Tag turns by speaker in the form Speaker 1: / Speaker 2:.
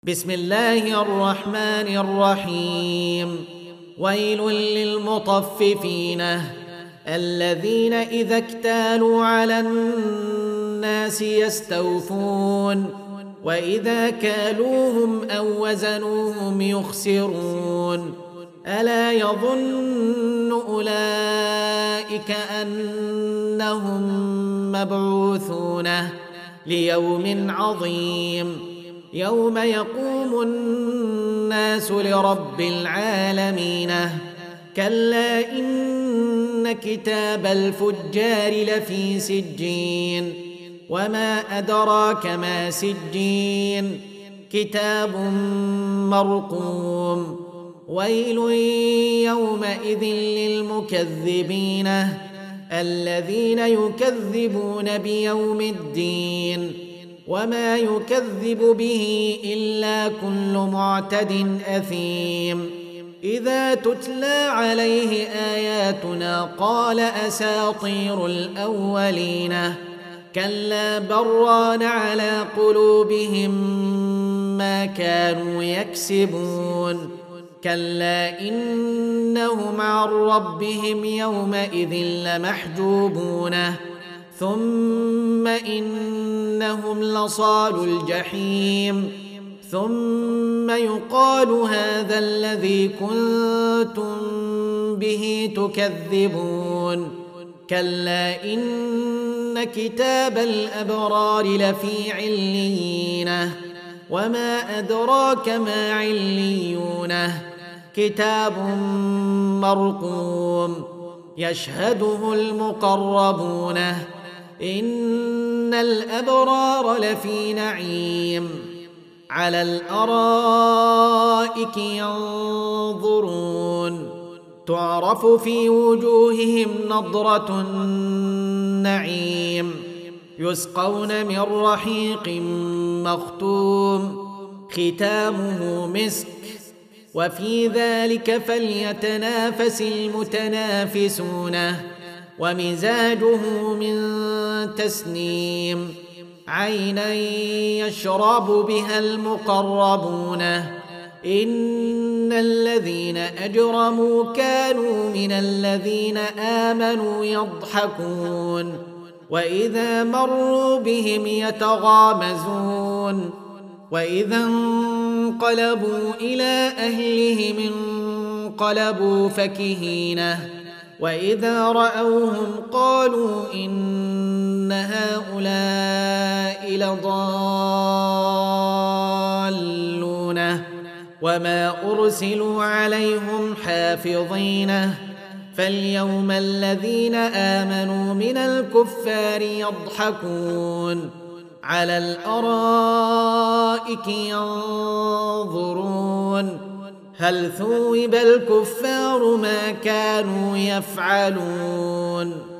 Speaker 1: بسم الله الرحمن الرحيم. ويل للمطففين الذين إذا اكتالوا على الناس يستوفون وإذا كالوهم أو وزنوهم يخسرون. ألا يظن أولئك أنهم مبعوثون ليوم عظيم يوم يقوم الناس لرب العالمين. كلا إن كتاب الفجار لفي سجين وما أدراك ما سجين كتاب مرقوم. ويل يومئذ للمكذبين الذين يكذبون بيوم الدين وما يكذب به إلا كل معتد أثيم. إذا تتلى عليه آياتنا قال أساطير الأولين. كلا بران على قلوبهم ما كانوا يكسبون. كلا إنهم عن ربهم يومئذ لمحجوبون ثم إنهم لصالوا الجحيم ثم يقال هذا الذي كنتم به تكذبون. كلا إن كتاب الأبرار لفي عليين وما أدراك ما عليون كتاب مرقوم يشهده المقربون. إن الأبرار لفي نعيم على الأرائك ينظرون تعرف في وجوههم نضرة النعيم يسقون من رحيق مختوم ختامه مسك وفي ذلك فليتنافس المتنافسون. ومزاجه من تسنيم عينا يشرب بها المقربون. إن الذين أجرموا كانوا من الذين آمنوا يضحكون وإذا مروا بهم يتغامزون وإذا انقلبوا إلى أهلهم انقلبوا فكهين وإذا رأوهم قالوا إن هؤلاء لضالون وما أرسلوا عليهم حافظين. فاليوم الذين آمنوا من الكفار يضحكون على الأرائك ينظرون هل ثوب الكفار ما كانوا يفعلون.